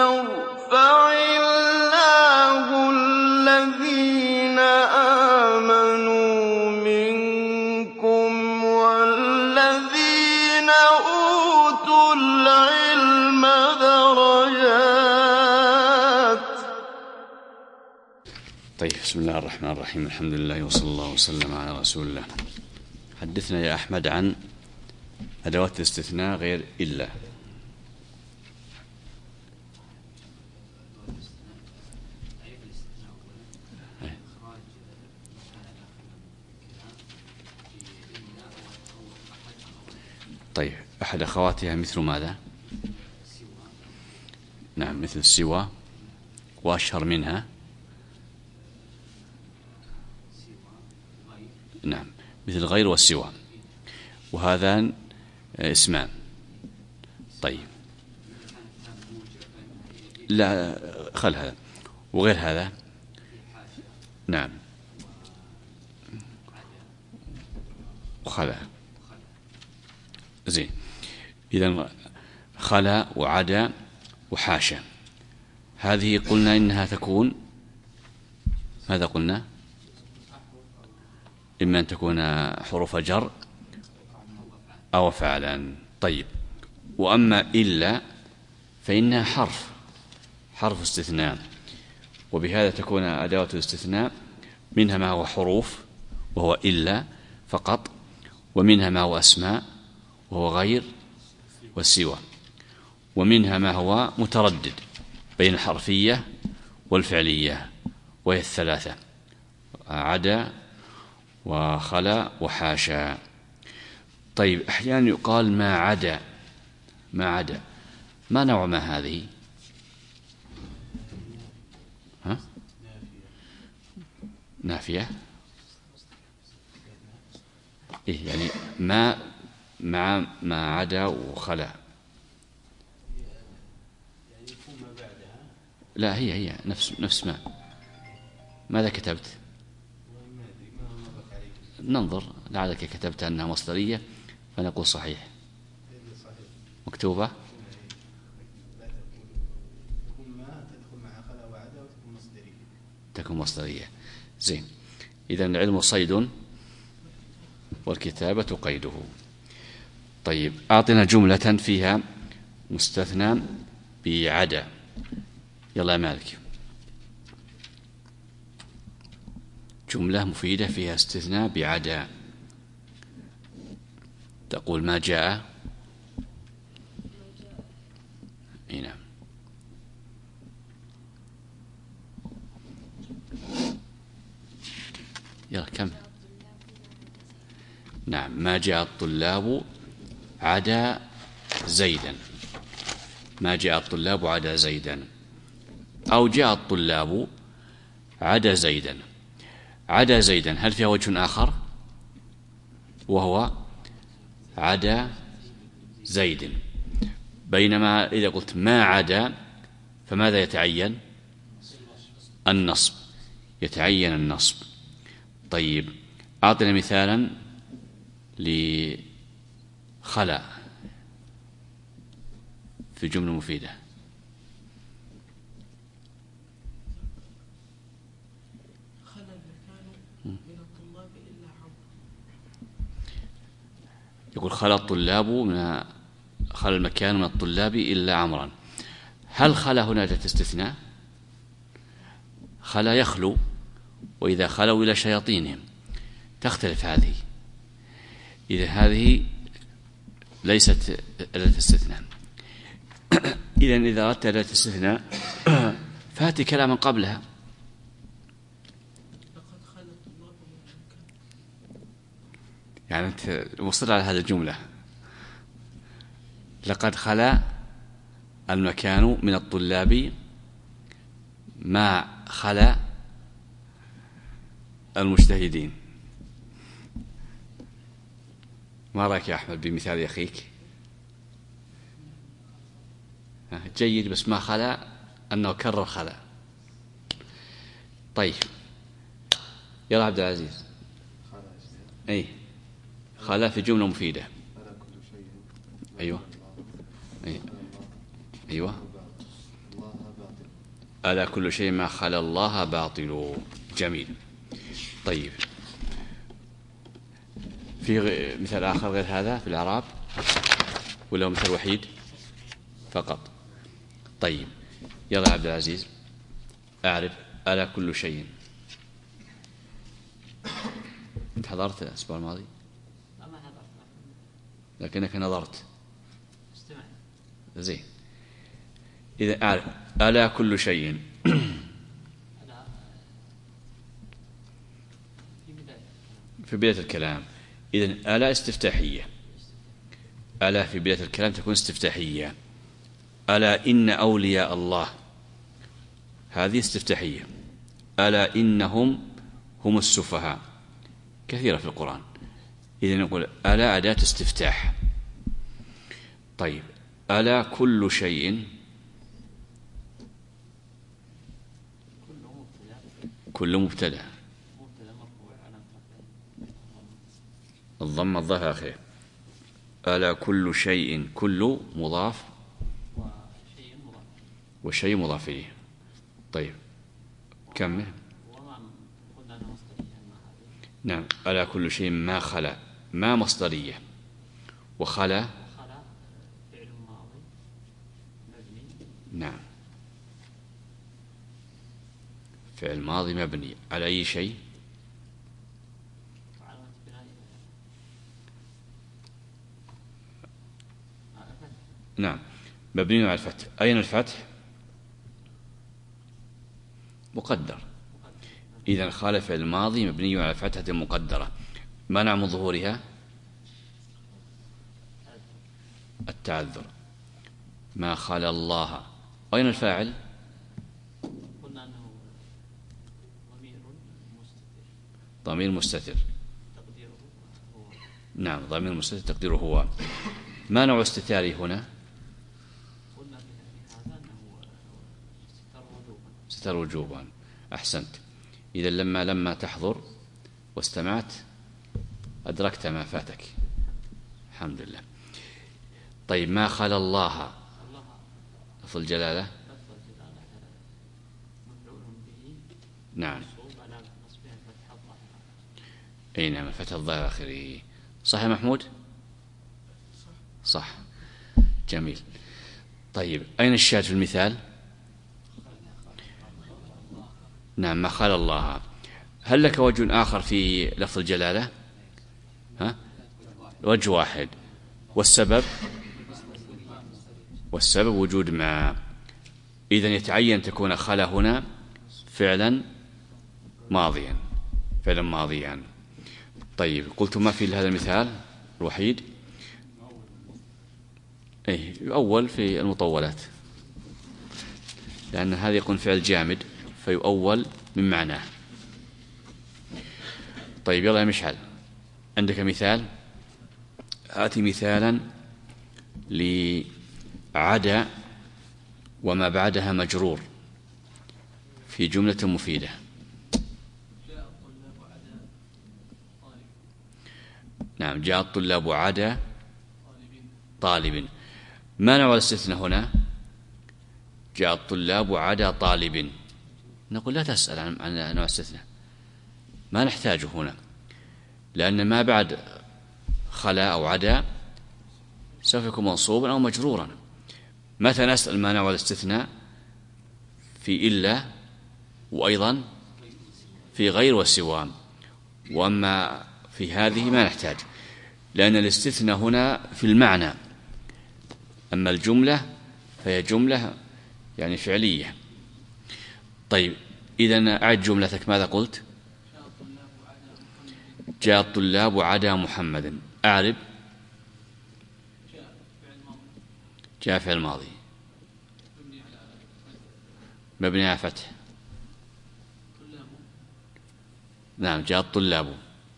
يرفع الله الذين آمنوا منكم والذين أوتوا العلم درجات. طيب، بسم الله الرحمن الرحيم. الحمد لله وصلى الله وسلم على رسول الله. حدثنا يا أحمد عن أدوات الاستثناء غير إلا. طيب، أحد أخواتها مثل ماذا؟ نعم، مثل السوى، وأشهر منها نعم مثل الغير والسوى، وهذان اسمان. طيب، لا خل هذا وغير هذا. نعم، وخلا. زين، إذن خلا وعدا وحاشا، هذه قلنا إنها تكون ماذا قلنا؟ إما أن تكون حروف جر أو أفعالا. طيب، وأما إلا فإنها حرف استثناء، وبهذا تكون أدوات الاستثناء منها ما هو حروف وهو إلا فقط، ومنها ما هو أسماء وهو غير والسوى، ومنها ما هو متردد بين الحرفية والفعلية، وهي الثلاثة: عدا وخلا وحاشا. طيب، أحيانا يقال ما عدا، ما نوع ما هذه؟ نافية. إيه يعني ما مع ما عدا وخلا؟ لا، هي نفس ما. ماذا كتبت؟ ننظر، لعلك كتبت أنها مصدرية فنقول صحيح. مكتوبة تكون مصدرية. زين، إذن العلم صيد والكتابة قيده. طيب، أعطنا جملة فيها مستثنى بعدا. يلا يا مالك، جملة مفيدة فيها استثناء بعدا. تقول ما جاء. نعم، يلا كم. نعم، ما جاء الطلاب عدا زيدا. ما جاء الطلاب عدا زيدا، أو جاء الطلاب عدا زيدا. عدا زيدا هل فيها وجه آخر وهو عدا زيد؟ بينما إذا قلت ما عدا فماذا يتعين؟ النصب، يتعين النصب. طيب، أعطنا مثالا لخلا في جملة مفيدة. يقول خلا الطلاب خلا المكان من الطلاب إلا عمرا. هل خلا هنا تستثناء؟ خلا يخلو، وإذا خلوا إلى شياطينهم تختلف هذه. إذا هذه ليست أداة استثناء. إذا أردت أداة استثناء فهاتي كلاما قبلها. يعني أنت مصر على هذه الجملة: لقد خلا المكان من الطلاب ما خلا المجتهدين. ما رأيك يا أحمد بمثال أخيك؟ جيد، بس ما خلا أنه كرر خلا. طيب، يلا عبد العزيز. أي خلا في جملة مفيدة. أيوة. أيوة. ألا كل شيء ما خلا الله باطل. جميل. طيب، في مثال آخر غير هذا في الإعراب ولا مثال وحيد فقط؟ طيب يلا يا عبد العزيز، أعرف ألا كل شيء. أنت حضرت الأسبوع الماضي؟ ما حضرت، لكنك نظرت. استمع. زين. إذا أعرف ألا كل شيء في بداية الكلام. إذن ألا استفتاحية. ألا في بداية الكلام تكون استفتاحية. ألا إن أولياء الله، هذه استفتاحية. ألا إنهم هم السفهاء، كثيرة في القرآن. إذن نقول ألا أداة استفتاح. طيب ألا كل شيء، كل مبتدأ، الضم الظاهر آخره. ألا كل شيء، كل مضاف وشيء مضاف إليه. طيب كمل. نعم. ألا كل شيء ما خلا، ما مصدرية، وخلا فعل ماضي مبني. نعم، فعل ماضي مبني على أي شيء؟ نعم، مبني على الفتح. أين الفتح؟ مقدر. إذا خالف الماضي مبني على فتحة مقدرة. منع من ظهورها التعذر. ما خلا الله. أين الفاعل؟ قلنا أنه ضمير مستتر. ضمير مستتر تقديره هو. نعم، ضمير مستتر تقديره هو. ما نوع استتاري هنا؟ قلنا في هذا أنه استتر وجوبا. استتر وجوبا. أحسنت. إذا لما تحضر واستمعت أدركت ما فاتك. الحمد لله. طيب ما خلا الله، لفظ الجلالة. نعم. أي نعم، فتح الظاهر آخره. صح يا محمود؟ صح. جميل. طيب أين الشاهد في المثال؟ نعم، ما خلا الله. هل لك وجه آخر في لفظ الجلالة؟ ها؟ وجه واحد. والسبب وجود ما. إذن يتعين تكون خلا هنا فعلا ماضيا. طيب قلت ما في هذا المثال الوحيد؟ أي يؤول في المطولات، لأن هذا يكون فعل جامد فيؤول من معناه. طيب يلا يا مشعل، عندك مثال؟ آتي مثالا لعدا وما بعدها مجرور في جملة مفيدة. نعم، جاء الطلاب عدا طالب. ما نوع الاستثناء هنا؟ جاء الطلاب عدا طالب. نقول لا تسأل عن نوع الاستثناء، ما نحتاجه هنا، لأن ما بعد خلا أو عدا سوف يكون منصوبا أو مجرورا. متى نسأل ما نوع الاستثناء؟ في إلا، وأيضا في غير والسوام. وأما في هذه ما نحتاج، لأن الاستثناء هنا في المعنى، أما الجملة فهي جملة يعني فعلية. طيب إذن أعد جملتك. ماذا قلت؟ جاء الطلاب عدا محمد. أعرب. جاء فعل ماضي مبني على فتح. نعم، جاء الطلاب.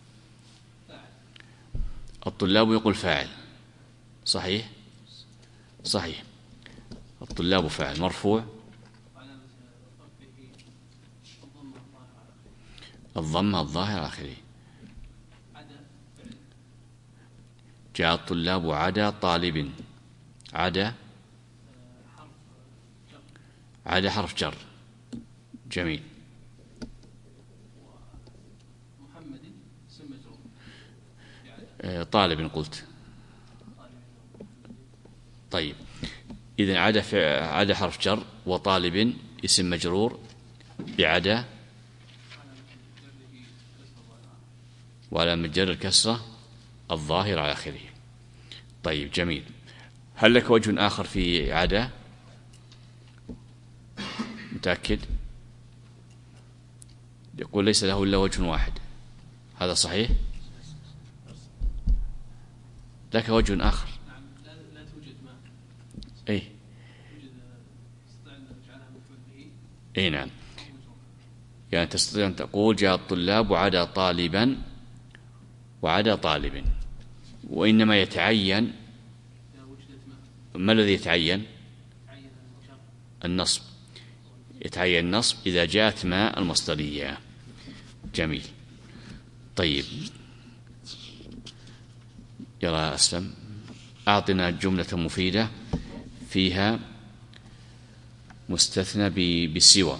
الطلاب يقول فاعل. صحيح. الطلاب فاعل مرفوع، الضمة الظاهر آخره. جاء الطلاب عدا طالب. عدا حرف جر. جميل. محمد اسم مجرور طالب قلت. طيب إذن عدا حرف جر، وطالب اسم مجرور بعدا وعلامة جر الكسرة الظاهر على آخره. طيب جميل. هل لك وجه آخر في عدا؟ متأكد؟ يقول ليس له إلا وجه واحد، هذا صحيح؟ لك وجه آخر؟ نعم لا توجد ما أي توجد استطيع أن نجعلها مفعول به أي نعم. يعني تستطيع أن تقول جاء الطلاب وعدا طالبا وعدا طالب، وإنما يتعين إذا وجدت ما الذي يتعين؟ عين الشر النصب. يتعين النصب إذا جاءت ما المصدرية. جميل. طيب يلا أسلم، أعطنا جملة مفيدة فيها مستثنى بسوى.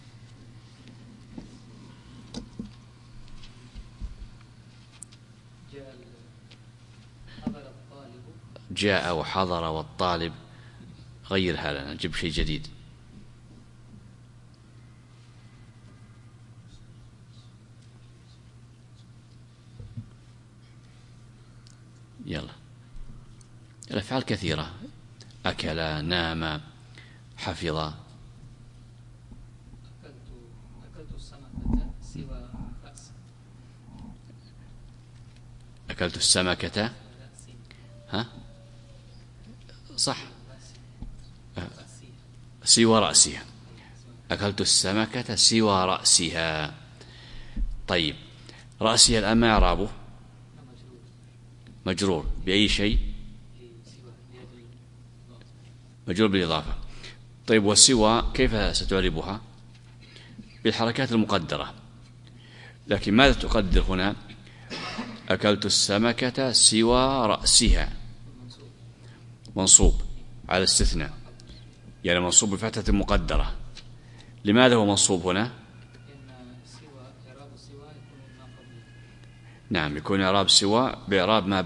جاء وحضر والطالب، غيرها لنا، جيب شيء جديد. يلا الأفعال كثيرة، أكل، نام، حفظ. أكلت السمكة سوى رأسي أكلت السمكة، رأسي ها صح، رأسي سوى رأسها. أكلت السمكة سوى رأسها. طيب رأسها الآن ما إعرابه؟ مجرور بأي شيء؟ مجرور بالإضافة. طيب والسوى كيف ستعربها؟ بالحركات المقدرة. لكن ماذا تقدر هنا؟ أكلت السمكة سوى رأسها، منصوب على الاستثناء، يعني منصوب بفتحة مقدرة. لماذا هو منصوب هنا؟ إن سوى إعراب سوى يكون ما قبله. نعم يكون إعراب سوى بإعراب ما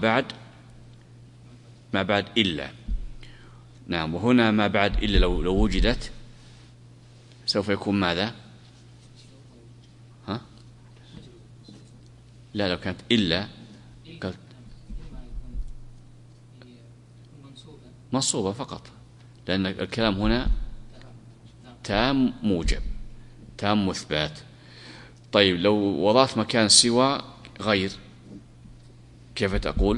بعد إلا. نعم وهنا ما بعد إلا لو وجدت سوف يكون ماذا؟ ها؟ لا لو كانت إلا قلت منصوبة فقط، لأن الكلام هنا تام موجب، تام مثبات. طيب لو وضعت مكان سوى غير كيف تقول؟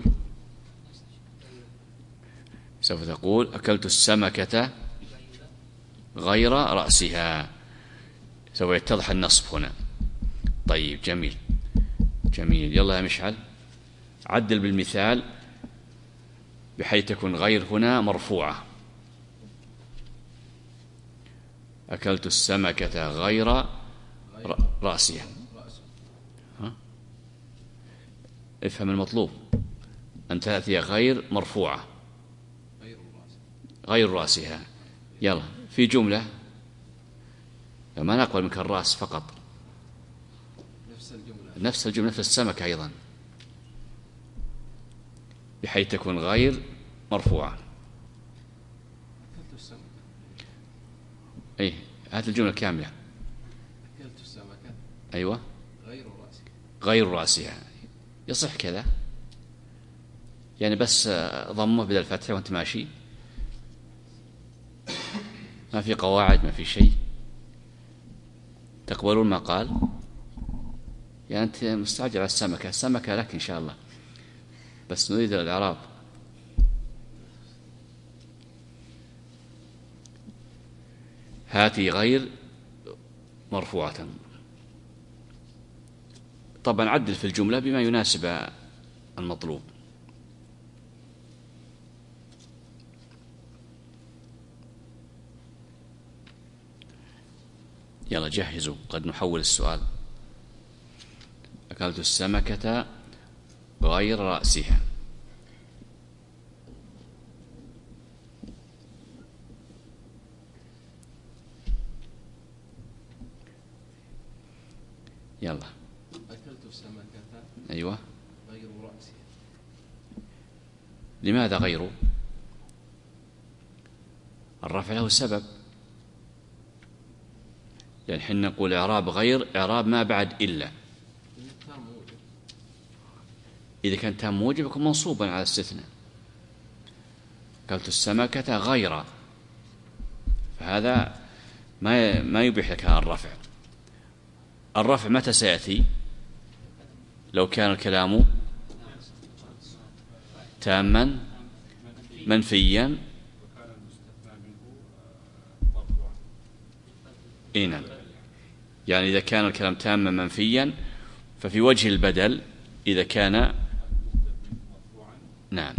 سوف تقول أكلت السمكة غير رأسها، سوف يتضح النصب هنا. طيب جميل جميل. يلا يا مشعل عدل بالمثال بحيث تكون غير هنا مرفوعة. أكلت السمكة غير رأسها. ها؟ افهم المطلوب، أن تأتي غير مرفوعة، غير رأسها. يلا في جملة ما نقبل منك الرأس فقط، نفس الجملة نفس السمكة أيضا بحيث تكون غير مرفوعة. أي هات الجملة كاملة. أكلت السمكة أيوة غير رأسها. غير رأسها يصح كذا، يعني بس ضمه بدل الفتح وانت ماشي، ما في قواعد ما في شيء. تقبلون ما قال؟ يعني أنت مستعجل على السمكة، السمكة لك إن شاء الله، بس نريد الإعراب. هاتي غير مرفوعة. طبعا عدل في الجملة بما يناسب المطلوب. يلا جهزوا قد نحول السؤال. أكلت السمكة غير رأسها. يلا. أكلت السمكة أيوة. غير رأسها. لماذا غيره؟ الرفع له سبب، لأن حين نقول إعراب غير إعراب ما بعد إلا. إذا كان تام موجب يكون منصوبا على استثناء. أكلت السمكة غير، فهذا ما يبيح لك الرفع. الرفع متى سيأتي؟ لو كان الكلام تاما منفيا. نعم، يعني إذا كان الكلام تاما منفيا ففي وجه البدل إذا كان نعم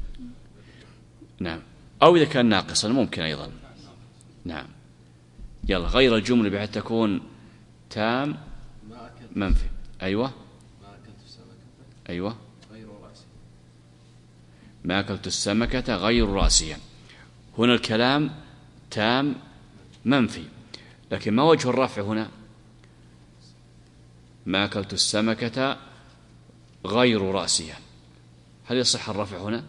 أو إذا كان ناقصا ممكن أيضا. نعم. يلا، غير الجملة بحيث تكون تام منفي. أيوة. أيوة. ما أكلت السمكة غير رأسها. هنا الكلام تام منفي، لكن ما وجه الرفع هنا؟ ما أكلت السمكة غير رأسها. هل يصح الرفع هنا؟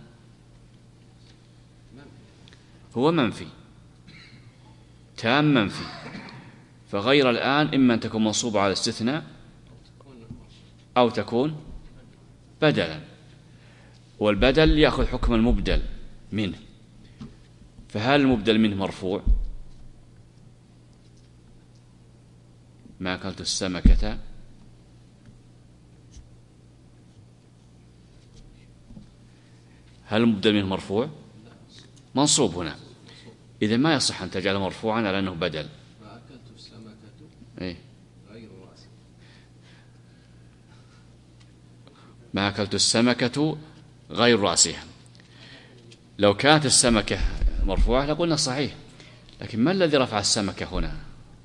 هو منفي، تام منفي، فغير الآن إما أن تكون منصوبة على الاستثناء أو تكون بدلا، والبدل يأخذ حكم المبدل منه. فهل المبدل منه مرفوع؟ ما أكلت السمكة هل المبدل منه مرفوع؟ منصوب هنا، إذا ما يصح أن تجعله مرفوعا على أنه بدل. ما أكلت السمكة إيه؟ غير رأسها. ما أكلت السمكة غير رأسها. لو كانت السمكة مرفوعة لقلنا صحيح، لكن ما الذي رفع السمكة هنا؟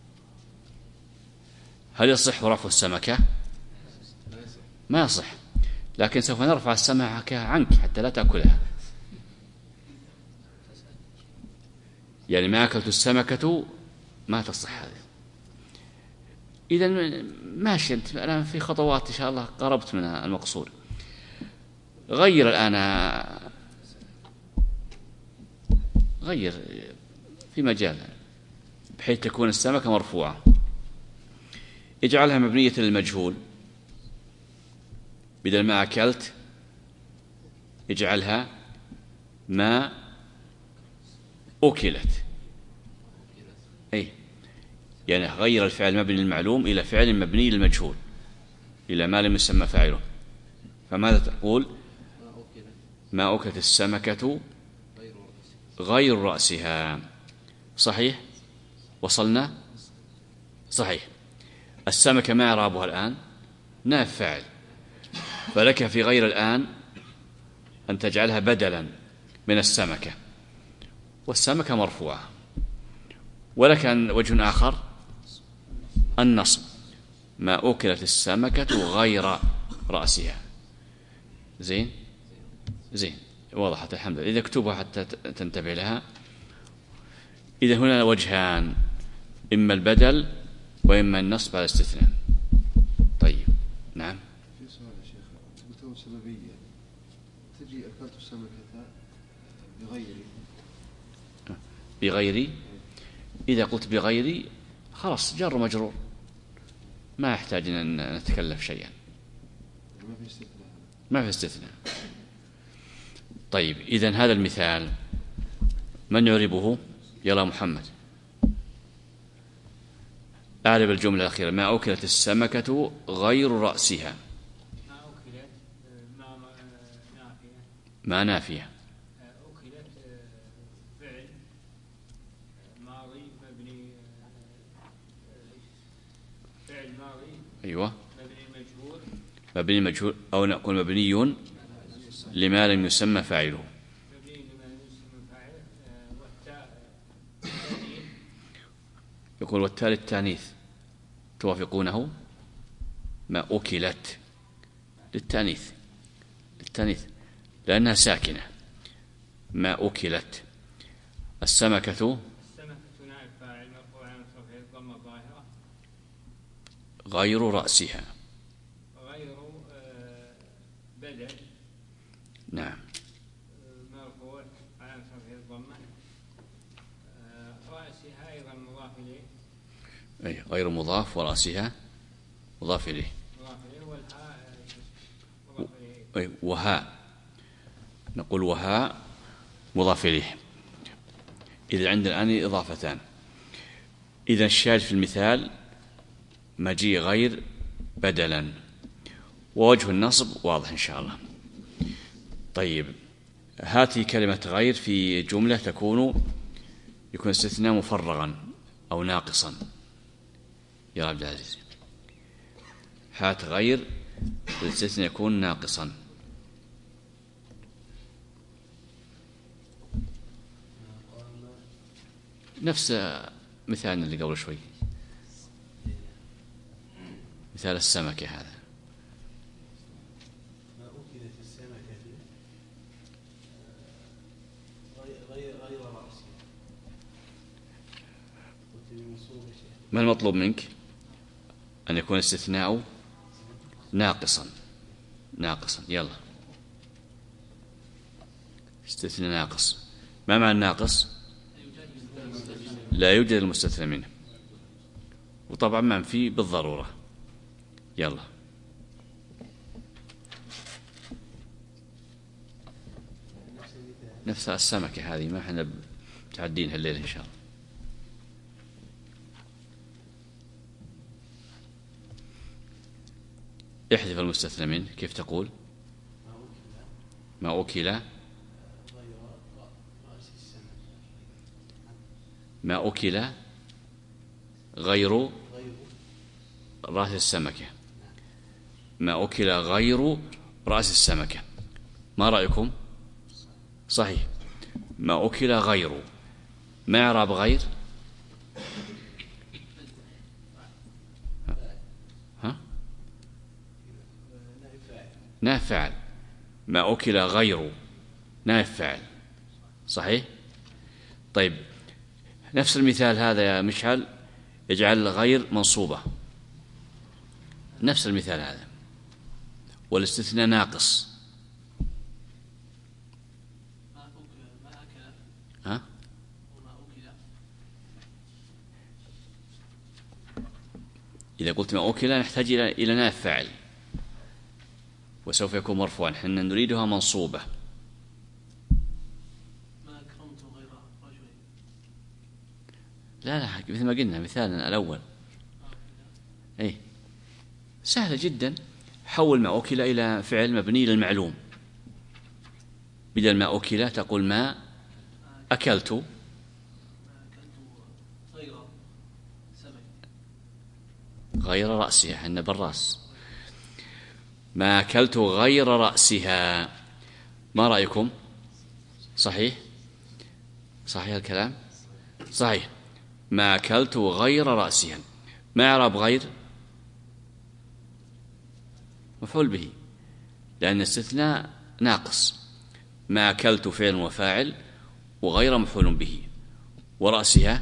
هل يصح رفع السمكة؟ ما يصح، لكن سوف نرفع السمكة عنك حتى لا تأكلها. يعني ما أكلت السمكة ما تصح هذه. إذن ماشي، أنت الآن في خطوات إن شاء الله قربت من المقصود. غير الآن، غير في مجال بحيث تكون السمكة مرفوعة. اجعلها مبنية للمجهول، بدل ما أكلت اجعلها ما أكلت. أي يعني غير الفعل مبني للمعلوم إلى فعل مبني للمجهول، إلى ما لم يسمى فاعله. فماذا تقول؟ ما أكلت السمكة غير رأسها. صحيح؟ وصلنا؟ صحيح. السمكة ما إعرابها الآن؟ نائب فاعل، فلك في غير الآن أن تجعلها بدلا من السمكة، والسمكة مرفوعة. ولك وجه آخر، النصب. ما أكلت السمكة غير رأسها. زين وضحت الحمد لله. إذا اكتبها حتى تنتبه لها. إذا هنا وجهان، إما البدل وإما النصب على الاستثناء. طيب. نعم. في سؤال يا شيخ، قلت سببية تجي أكلت السمكة بغيري. إذا قلت بغيري خلاص جر مجرور، ما يحتاج أن نتكلف شيئا، ما في استثناء. طيب، إذن هذا المثال من يعربه؟ يلا محمد، أعرب الجملة الأخيرة. ما أكلت السمكة غير رأسها. ما أكلت ما نافية. أكلت فعل ماضي مبني، فعل ماضي. أيوة. مبني مجهول أو نقول مبني لما لم يسمى فاعله. مبني لما لم يسمى فاعله. والتاء يقول والتالي التانيث توافقونه. ما أكلت للتانيث لأنها ساكنة. ما أكلت. السمكة نائب فاعل مرفوع على رفعه الضمة الظاهرة. غير رأسها. غير بدل نعم. مرفوع على رفعه الضمة. رأسها أيضا مضاف إليه. أي غير مضاف ورأسها مضاف إليه. مضاف إليه والهاء مضاف إليه. أي وهاء، نقول وهاء مضاف إليه. إذا عندنا الآن إضافتان. إذا الشاهد في المثال مجيء غير بدلا، ووجه النصب واضح إن شاء الله. طيب، هذه كلمة غير في جملة يكون استثناء مفرغا أو ناقصا. يا عبد العزيز، هات غير الاستثناء يكون ناقصا. نفس مثالنا اللي قبل شوي، مثال السمكة هذا. ما أكلت السمكة غير رأسها. ما المطلوب منك؟ أن يكون استثناء ناقصا. يلا، استثناء ناقص. ما معنى الناقص؟ لا يوجد المستثنى منه، وطبعا منفي بالضرورة. يلا، نفس السمكة هذه، ما احنا متعدينها الليلة إن شاء الله. احذف المستثنى منه. كيف تقول؟ ما أكل غير رأس السمكة. ما أكل غير رأس السمكة. ما رأيكم؟ صحيح. ما أكل غير، ما إعراب غير؟ نائب فاعل. ما أكل غير نائب فاعل، صحيح. طيب، نفس المثال هذا يا مشعل يجعل غير منصوبة. نفس المثال هذا، والاستثناء ناقص. ها؟ إذا قلت ما أكل نحتاج إلى نائب فاعل، وسوف يكون مرفوعا. حنا نريدها منصوبة. ما أكرمت غير رجل. لا مثل ما قلنا مثالنا الأول. أي سهلة جدا. حول ما أكل إلى فعل مبني للمعلوم. بدل ما أكل تقول ما أكلت غير رأسها. حنا بالرأس. ما أكلت غير رأسها. ما رأيكم؟ صحيح الكلام؟ صحيح. ما أكلت غير رأسها. ما إعراب غير؟ مفعول به، لأن الاستثناء ناقص. ما أكلت فعل وفاعل، وغير مفعول به، ورأسها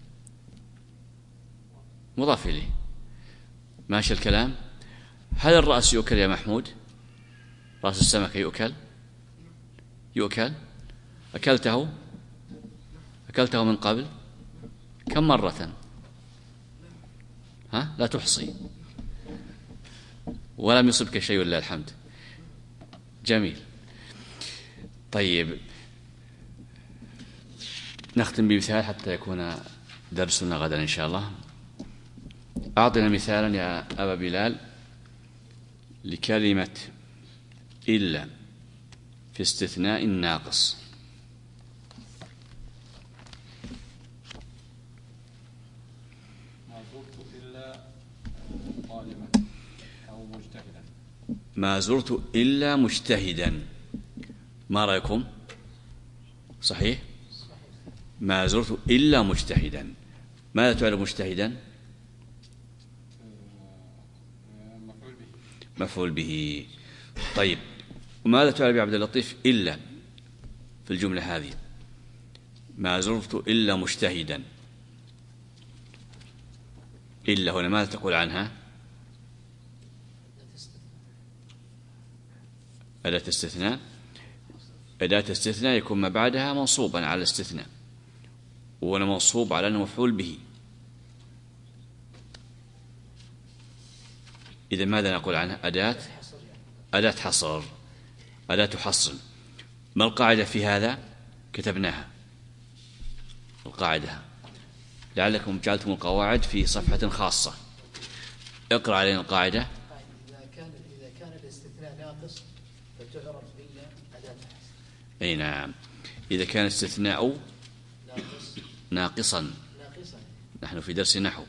مضاف إليه. ماشي الكلام؟ هل الرأس يؤكل يا محمود؟ رأس السمكة يؤكل؟ أكلته من قبل كم مرة؟ لا تحصي. ولم يصبك شيء لله الحمد. جميل. طيب، نختم بمثال حتى يكون درسنا غدا إن شاء الله. أعطنا مثالا يا أبا بلال لكلمة إلا في استثناء ناقص. ما زرت إلا مجتهدا. ما رأيكم؟ صحيح. ما زرت إلا مجتهدا. ماذا تعرف مجتهدا؟ مفعول به. طيب، وماذا تعرف يا عبد اللطيف إلا في الجملة هذه؟ ما زرت إلا مجتهدا. إلا هنا ماذا تقول عنها؟ أداة استثناء. أداة استثناء يكون ما بعدها منصوبا على الاستثناء، وأنا منصوب على أنه مفعول به. إذا ماذا نقول عنها؟ أداة حصر، أداة حصر. ما القاعدة في هذا؟ كتبناها القاعدة، لعلكم جعلتم القواعد في صفحة خاصة. اقرأ علينا القاعدة. إذا كان الاستثناء ناقص فتعرف إلا أداة حصر. أي نعم، إذا كان الاستثناء ناقصا. نحن في درس نحو.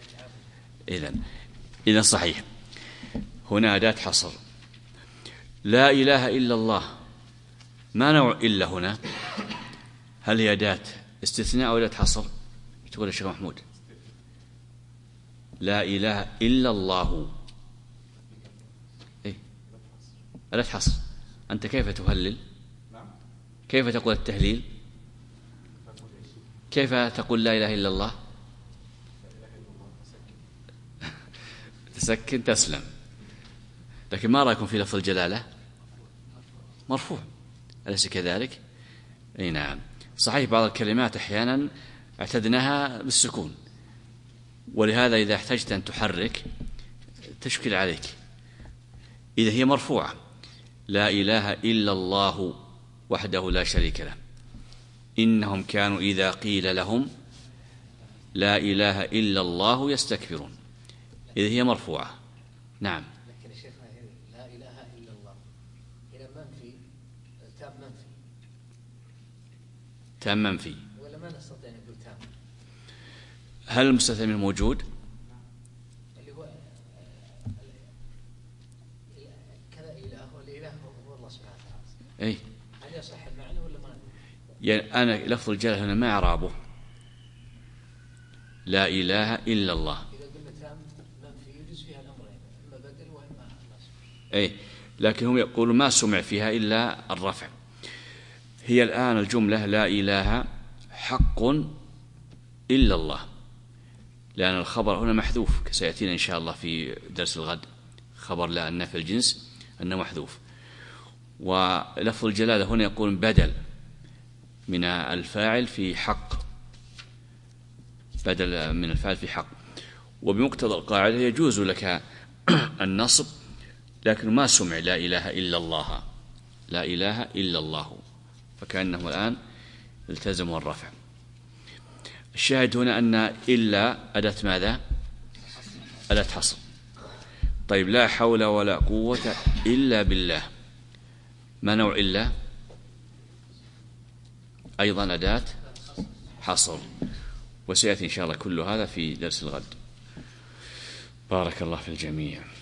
إذن صحيح، هنا أداة حصر. لا إله إلا الله، ما نوع إلا هنا؟ هل هي أداة استثناء أو أداة حصر؟ تقول يا شيخ محمود. لا إله إلا الله، أداة حصر. أنت كيف تهلل؟ كيف تقول التهليل؟ كيف تقول لا إله إلا الله؟ تسكن تسلم. لكن ما رأيكم في لفظ الجلالة؟ مرفوع، أليس كذلك؟ أي نعم صحيح. بعض الكلمات أحيانا اعتدناها بالسكون، ولهذا إذا احتجت أن تحرك تشكل عليك. إذا هي مرفوعة، لا إله إلا الله وحده لا شريك له، إنهم كانوا إذا قيل لهم لا إله إلا الله يستكبرون. إذا هي مرفوعة. نعم. لكن يا شيخنا لا إله إلا الله إلى منفي، تام منفي، تام منفي، ولا ما نستطيع أن نقول تام؟ هل المستثنى منه موجود؟ اللي هو كذا إله، والإله هو الله سبحانه وتعالى. أي. هل يصح المعنى ولا ما؟ يعني أنا لفظ الجلالة هنا ما إعرابه؟ لا إله إلا الله. إذا قلنا تام منفي يجوز فيها الأمرين، إما بدل وإما نصب. أي، لكن هم يقولون ما سمع فيها إلا الرفع. هي الآن الجملة لا إله حق إلا الله، لأن الخبر هنا محذوف سيأتينا إن شاء الله في درس الغد. خبر لا النفي الجنس أنه محذوف. ولفظ الجلالة هنا يقول بدل من الفاعل في حق، بدل من الفاعل في حق. وبمقتضى القاعدة يجوز لك النصب، لكن ما سمع لا إله إلا الله، لا إله إلا الله، فكأنه الآن التزموا الرفع. الشاهد هنا أن إلا أداة ماذا؟ أداة حصر. طيب، لا حول ولا قوة إلا بالله، ما نوع إلا؟ أيضا أداة حصر. وسيأتي إن شاء الله كل هذا في درس الغد. بارك الله في الجميع.